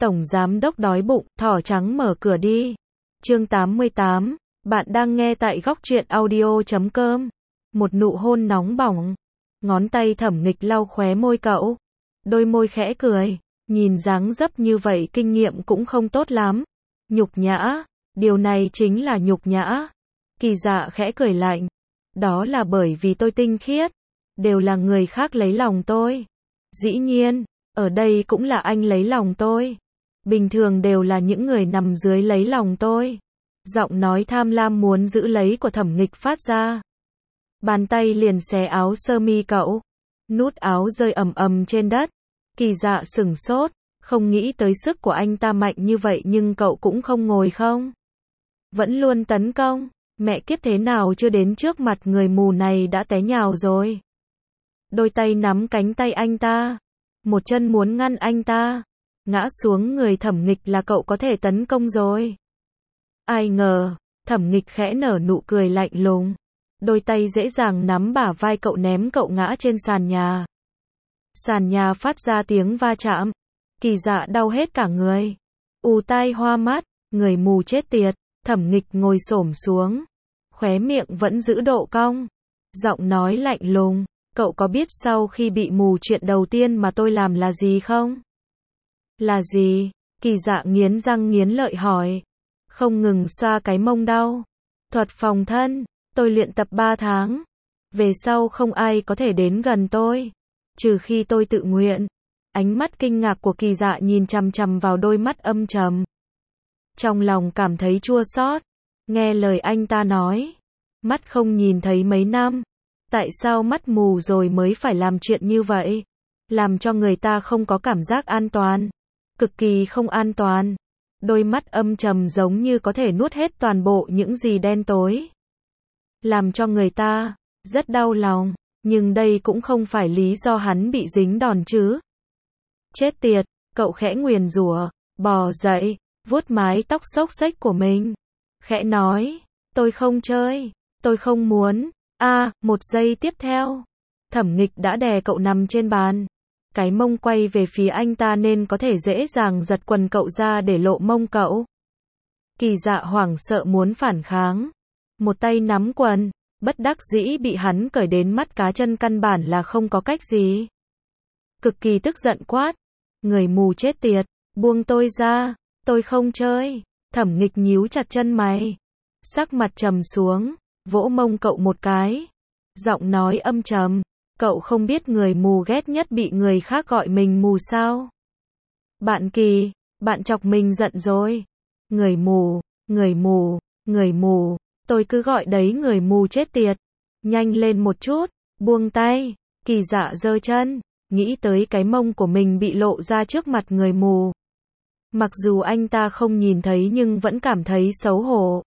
Tổng giám đốc đói bụng, thỏ trắng mở cửa đi. Chương 88, bạn đang nghe tại góc truyện audio.com. Một nụ hôn nóng bỏng. Ngón tay Thẩm Nghịch lau khóe môi cậu. Đôi môi khẽ cười. Nhìn dáng dấp như vậy kinh nghiệm cũng không tốt lắm. Nhục nhã. Điều này chính là nhục nhã. Kỳ Dạ khẽ cười lạnh. Đó là bởi vì tôi tinh khiết. Đều là người khác lấy lòng tôi. Dĩ nhiên, ở đây cũng là anh lấy lòng tôi. Bình thường đều là những người nằm dưới lấy lòng tôi. Giọng nói tham lam muốn giữ lấy của Thẩm Nghịch phát ra. Bàn tay liền xé áo sơ mi cậu. Nút áo rơi ầm ầm trên đất. Kỳ Dạ sửng sốt. Không nghĩ tới sức của anh ta mạnh như vậy nhưng cậu cũng không ngồi không. Vẫn luôn tấn công. Mẹ kiếp thế nào chưa đến trước mặt người mù này đã té nhào rồi. Đôi tay nắm cánh tay anh ta. Một chân muốn ngăn anh ta. Ngã xuống người Thẩm Nghịch là cậu có thể tấn công rồi. Ai ngờ, Thẩm Nghịch khẽ nở nụ cười lạnh lùng. Đôi tay dễ dàng nắm bả vai cậu ném cậu ngã trên sàn nhà. Sàn nhà phát ra tiếng va chạm. Kỳ Dạ đau hết cả người. Ù tai hoa mắt, người mù chết tiệt. Thẩm Nghịch ngồi xổm xuống. Khóe miệng vẫn giữ độ cong. Giọng nói lạnh lùng. Cậu có biết sau khi bị mù chuyện đầu tiên mà tôi làm là gì không? Là gì? Kỳ Dạ nghiến răng nghiến lợi hỏi. Không ngừng xoa cái mông đau. Thuật phòng thân. Tôi luyện tập 3 tháng. Về sau không ai có thể đến gần tôi. Trừ khi tôi tự nguyện. Ánh mắt kinh ngạc của Kỳ Dạ nhìn chằm chằm vào đôi mắt âm trầm. Trong lòng cảm thấy chua xót. Nghe lời anh ta nói. Mắt không nhìn thấy mấy năm. Tại sao mắt mù rồi mới phải làm chuyện như vậy? Làm cho người ta không có cảm giác an toàn. Cực kỳ không an toàn. Đôi mắt âm trầm giống như có thể nuốt hết toàn bộ những gì đen tối. Làm cho người ta rất đau lòng. Nhưng đây cũng không phải lý do hắn bị dính đòn chứ. Chết tiệt, cậu khẽ nguyền rủa, bò dậy, vuốt mái tóc xốc xếch của mình. Khẽ nói, tôi không chơi, tôi không muốn. Một giây tiếp theo, Thẩm Nghịch đã đè cậu nằm trên bàn. Cái mông quay về phía anh ta nên có thể dễ dàng giật quần cậu ra để lộ mông cậu. Kỳ Dạ hoảng sợ muốn phản kháng. Một tay nắm quần, bất đắc dĩ bị hắn cởi đến mắt cá chân căn bản là không có cách gì. Cực kỳ tức giận quát. Người mù chết tiệt, buông tôi ra, tôi không chơi. Thẩm Nghịch nhíu chặt chân mày. Sắc mặt trầm xuống, vỗ mông cậu một cái. Giọng nói âm trầm. Cậu không biết người mù ghét nhất bị người khác gọi mình mù sao? Bạn Kỳ, bạn chọc mình giận rồi. Người mù, người mù, người mù. Tôi cứ gọi đấy người mù chết tiệt. Nhanh lên một chút, buông tay. Kỳ Dạ giơ chân, nghĩ tới cái mông của mình bị lộ ra trước mặt người mù. Mặc dù anh ta không nhìn thấy nhưng vẫn cảm thấy xấu hổ.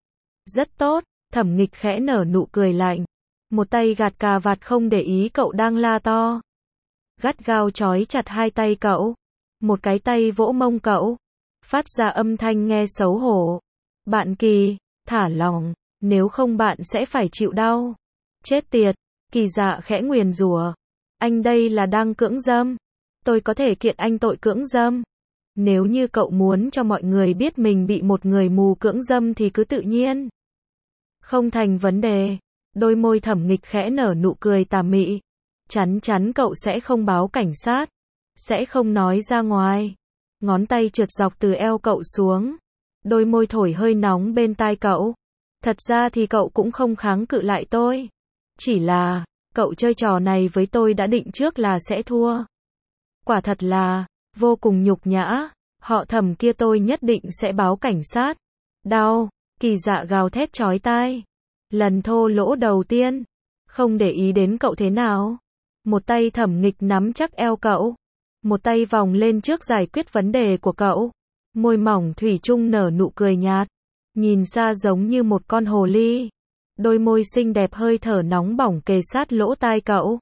Rất tốt, Thẩm Nghịch khẽ nở nụ cười lạnh. Một tay gạt cà vạt không để ý cậu đang la to. Gắt gao trói chặt hai tay cậu. Một cái tay vỗ mông cậu. Phát ra âm thanh nghe xấu hổ. Bạn Kỳ, thả lỏng, nếu không bạn sẽ phải chịu đau. Chết tiệt, Kỳ Dạ khẽ nguyền rủa. Anh đây là đang cưỡng dâm. Tôi có thể kiện anh tội cưỡng dâm. Nếu như cậu muốn cho mọi người biết mình bị một người mù cưỡng dâm thì cứ tự nhiên. Không thành vấn đề. Đôi môi Thẩm Nghịch khẽ nở nụ cười tà mị. Chắn chắn cậu sẽ không báo cảnh sát. Sẽ không nói ra ngoài. Ngón tay trượt dọc từ eo cậu xuống. Đôi môi thổi hơi nóng bên tai cậu. Thật ra thì cậu cũng không kháng cự lại tôi. Chỉ là, cậu chơi trò này với tôi đã định trước là sẽ thua. Quả thật là, vô cùng nhục nhã. Họ Thẩm kia tôi nhất định sẽ báo cảnh sát. Đau, Kỳ Dạ gào thét chói tai. Lần thô lỗ đầu tiên, không để ý đến cậu thế nào. Một tay Thẩm Nghịch nắm chắc eo cậu. Một tay vòng lên trước giải quyết vấn đề của cậu. Môi mỏng thủy chung nở nụ cười nhạt. Nhìn xa giống như một con hồ ly. Đôi môi xinh đẹp hơi thở nóng bỏng kề sát lỗ tai cậu.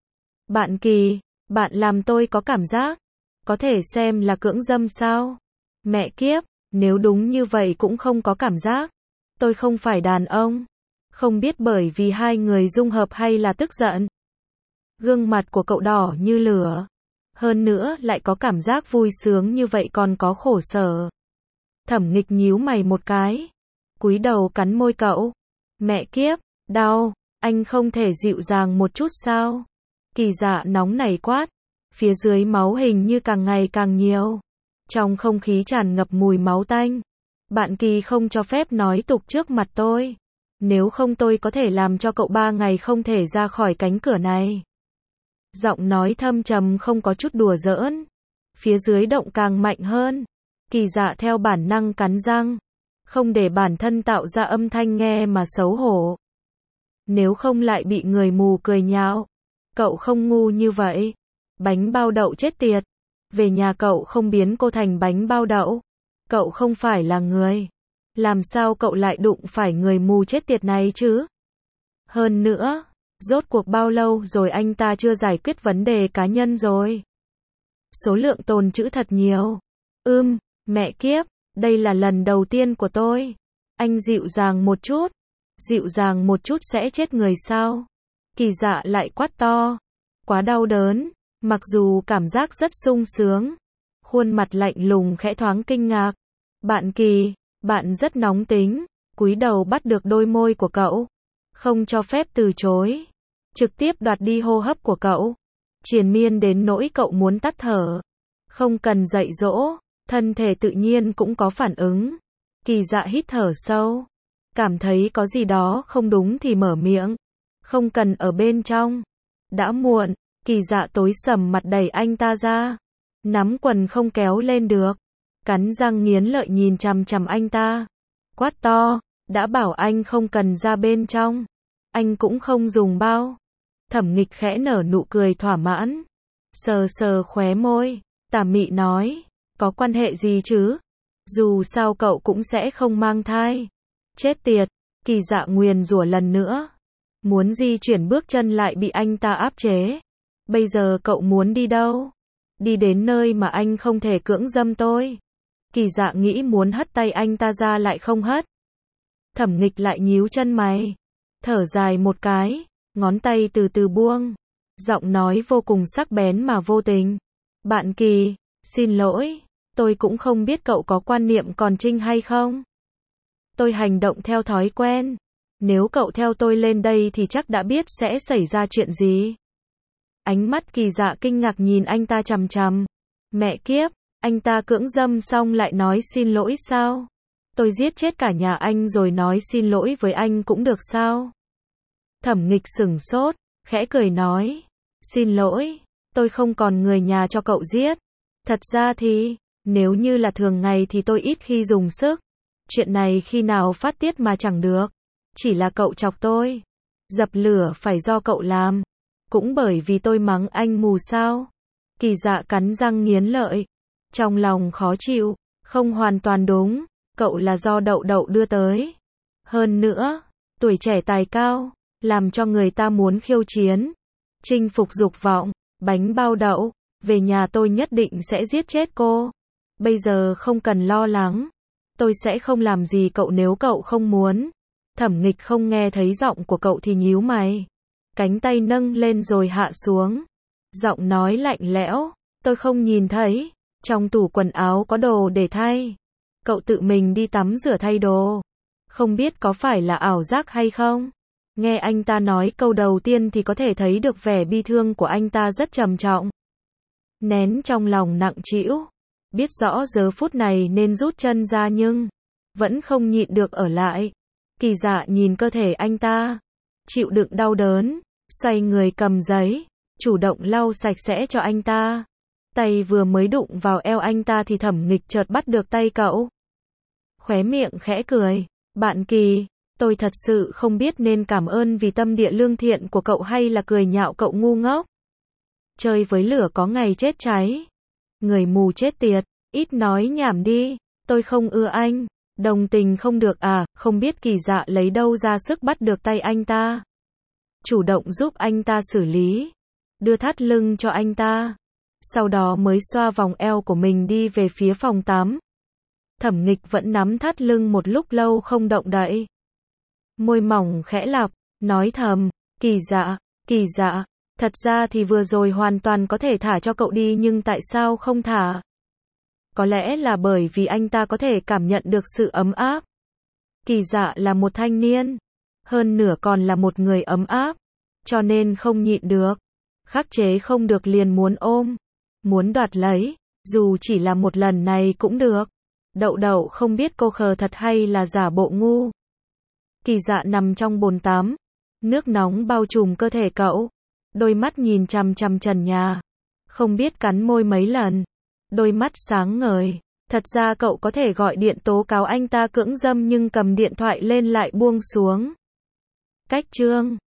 Bạn Kỳ, bạn làm tôi có cảm giác. Có thể xem là cưỡng dâm sao? Mẹ kiếp, nếu đúng như vậy cũng không có cảm giác. Tôi không phải đàn ông. Không biết bởi vì hai người dung hợp hay là tức giận. Gương mặt của cậu đỏ như lửa. Hơn nữa lại có cảm giác vui sướng như vậy còn có khổ sở. Thẩm Nghịch nhíu mày một cái, cúi đầu cắn môi cậu. Mẹ kiếp, đau, anh không thể dịu dàng một chút sao? Kỳ Dạ nóng nảy quát, phía dưới máu hình như càng ngày càng nhiều. Trong không khí tràn ngập mùi máu tanh. Bạn Kỳ không cho phép nói tục trước mặt tôi. Nếu không tôi có thể làm cho cậu 3 ngày không thể ra khỏi cánh cửa này. Giọng nói thâm trầm không có chút đùa giỡn. Phía dưới động càng mạnh hơn. Kỳ Dạ theo bản năng cắn răng. Không để bản thân tạo ra âm thanh nghe mà xấu hổ. Nếu không lại bị người mù cười nhạo. Cậu không ngu như vậy. Bánh bao đậu chết tiệt. Về nhà cậu không biến cô thành bánh bao đậu. Cậu không phải là người. Làm sao cậu lại đụng phải người mù chết tiệt này chứ? Hơn nữa, rốt cuộc bao lâu rồi anh ta chưa giải quyết vấn đề cá nhân rồi? Số lượng tồn trữ thật nhiều. Mẹ kiếp, đây là lần đầu tiên của tôi. Anh dịu dàng một chút. Dịu dàng một chút sẽ chết người sao? Kỳ Dạ lại quát to. Quá đau đớn, mặc dù cảm giác rất sung sướng. Khuôn mặt lạnh lùng khẽ thoáng kinh ngạc. Bạn Kỳ, bạn rất nóng tính, cúi đầu bắt được đôi môi của cậu. Không cho phép từ chối. Trực tiếp đoạt đi hô hấp của cậu. Triền miên đến nỗi cậu muốn tắt thở. Không cần dạy dỗ, thân thể tự nhiên cũng có phản ứng. Kỳ Dạ hít thở sâu. Cảm thấy có gì đó không đúng thì mở miệng. Không cần ở bên trong. Đã muộn, Kỳ Dạ tối sầm mặt đẩy anh ta ra. Nắm quần không kéo lên được. Cắn răng nghiến lợi nhìn chằm chằm anh ta. Quát to, đã bảo anh không cần ra bên trong. Anh cũng không dùng bao. Thẩm Nghịch khẽ nở nụ cười thỏa mãn. Sờ sờ khóe môi, tà mị nói, có quan hệ gì chứ? Dù sao cậu cũng sẽ không mang thai. Chết tiệt, Kỳ Dạ nguyền rủa lần nữa. Muốn di chuyển bước chân lại bị anh ta áp chế. Bây giờ cậu muốn đi đâu? Đi đến nơi mà anh không thể cưỡng dâm tôi. Kỳ Dạ nghĩ muốn hất tay anh ta ra lại không hất. Thẩm Nghịch lại nhíu chân mày. Thở dài một cái, ngón tay từ từ buông. Giọng nói vô cùng sắc bén mà vô tình. Bạn Kỳ, xin lỗi, tôi cũng không biết cậu có quan niệm còn trinh hay không. Tôi hành động theo thói quen. Nếu cậu theo tôi lên đây thì chắc đã biết sẽ xảy ra chuyện gì. Ánh mắt Kỳ Dạ kinh ngạc nhìn anh ta chằm chằm. Mẹ kiếp, anh ta cưỡng dâm xong lại nói xin lỗi sao? Tôi giết chết cả nhà anh rồi nói xin lỗi với anh cũng được sao? Thẩm Nghịch sửng sốt, khẽ cười nói. Xin lỗi, tôi không còn người nhà cho cậu giết. Thật ra thì, nếu như là thường ngày thì tôi ít khi dùng sức. Chuyện này khi nào phát tiết mà chẳng được. Chỉ là cậu chọc tôi. Dập lửa phải do cậu làm. Cũng bởi vì tôi mắng anh mù sao? Kỳ Dạ cắn răng nghiến lợi. Trong lòng khó chịu. Không hoàn toàn đúng. Cậu là do đậu đậu đưa tới. Hơn nữa, tuổi trẻ tài cao. Làm cho người ta muốn khiêu chiến. Chinh phục dục vọng. Bánh bao đậu. Về nhà tôi nhất định sẽ giết chết cô. Bây giờ không cần lo lắng. Tôi sẽ không làm gì cậu nếu cậu không muốn. Thẩm Nghịch không nghe thấy giọng của cậu thì nhíu mày. Cánh tay nâng lên rồi hạ xuống. Giọng nói lạnh lẽo. Tôi không nhìn thấy. Trong tủ quần áo có đồ để thay. Cậu tự mình đi tắm rửa thay đồ. Không biết có phải là ảo giác hay không? Nghe anh ta nói câu đầu tiên thì có thể thấy được vẻ bi thương của anh ta rất trầm trọng. Nén trong lòng nặng trĩu. Biết rõ giờ phút này nên rút chân ra nhưng vẫn không nhịn được ở lại. Kỳ Dạ nhìn cơ thể anh ta. Chịu đựng đau đớn. Xoay người cầm giấy. Chủ động lau sạch sẽ cho anh ta. Tay vừa mới đụng vào eo anh ta thì Thẩm Nghịch chợt bắt được tay cậu. Khóe miệng khẽ cười. Bạn Kỳ, tôi thật sự không biết nên cảm ơn vì tâm địa lương thiện của cậu hay là cười nhạo cậu ngu ngốc. Chơi với lửa có ngày chết cháy. Người mù chết tiệt, ít nói nhảm đi. Tôi không ưa anh. Đồng tình không được à? Không biết Kỳ Dạ lấy đâu ra sức bắt được tay anh ta. Chủ động giúp anh ta xử lý. Đưa thắt lưng cho anh ta. Sau đó mới xoa vòng eo của mình đi về phía phòng tắm. Thẩm Nghịch vẫn nắm thắt lưng một lúc lâu không động đậy. Môi mỏng khẽ lặp, nói thầm, Kỳ Dạ, Thật ra thì vừa rồi hoàn toàn có thể thả cho cậu đi nhưng tại sao không thả? Có lẽ là bởi vì anh ta có thể cảm nhận được sự ấm áp. Kỳ Dạ là một thanh niên, hơn nửa còn là một người ấm áp, cho nên không nhịn được, khắc chế không được liền muốn ôm, muốn đoạt lấy, dù chỉ là một lần này cũng được. Đậu đậu không biết cô khờ thật hay là giả bộ ngu. Kỳ Dạ nằm trong bồn tắm, nước nóng bao trùm cơ thể cậu, đôi mắt nhìn chằm chằm trần nhà, không biết cắn môi mấy lần, đôi mắt sáng ngời. Thật ra cậu có thể gọi điện tố cáo anh ta cưỡng dâm nhưng cầm điện thoại lên lại buông xuống. Cách chương